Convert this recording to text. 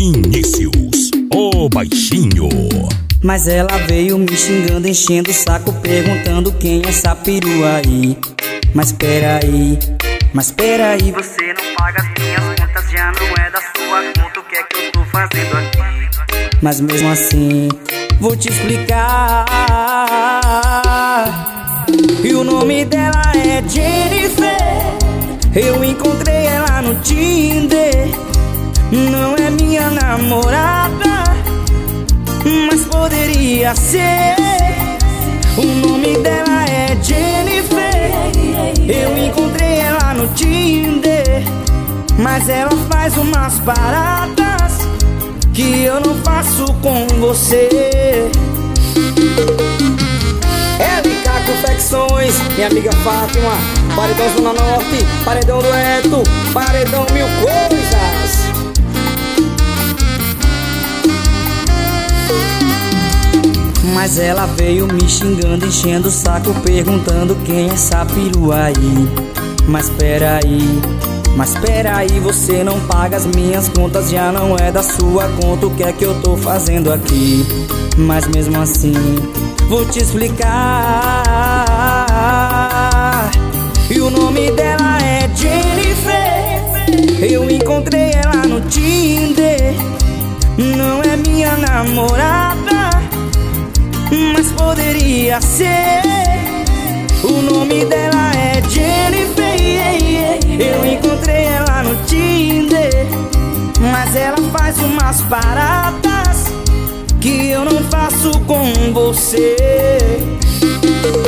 Vinícius, o baixinho. Mas ela veio me xingando, enchendo o saco, perguntando quem é essa perua aí. Mas peraí, você não paga as minhas contas, já não é da sua conta, o que é que eu tô fazendo aqui? Mas mesmo assim, vou te explicar. E o nome dela é Jennifer, eu encontrei ela no Tinder. Não é minha namorada, mas poderia ser. O nome dela é Jennifer, eu encontrei ela no Tinder. Mas ela faz umas paradas que eu não faço com você. LK Confecções, minha amiga Fátima. Paredão Zona Norte, paredão dueto, paredão mil coisas. Mas ela veio me xingando, enchendo o saco, perguntando quem é essa perua aí. Mas peraí, você não paga as minhas contas, já não é da sua conta, o que é que eu tô fazendo aqui? Mas mesmo assim, vou te explicar. E o nome dela é Jennifer, eu encontrei ela no Tinder. Não é minha namorada, mas poderia ser. O nome dela é Jennifer, eu encontrei ela no Tinder. Mas ela faz umas paradas que eu não faço com você.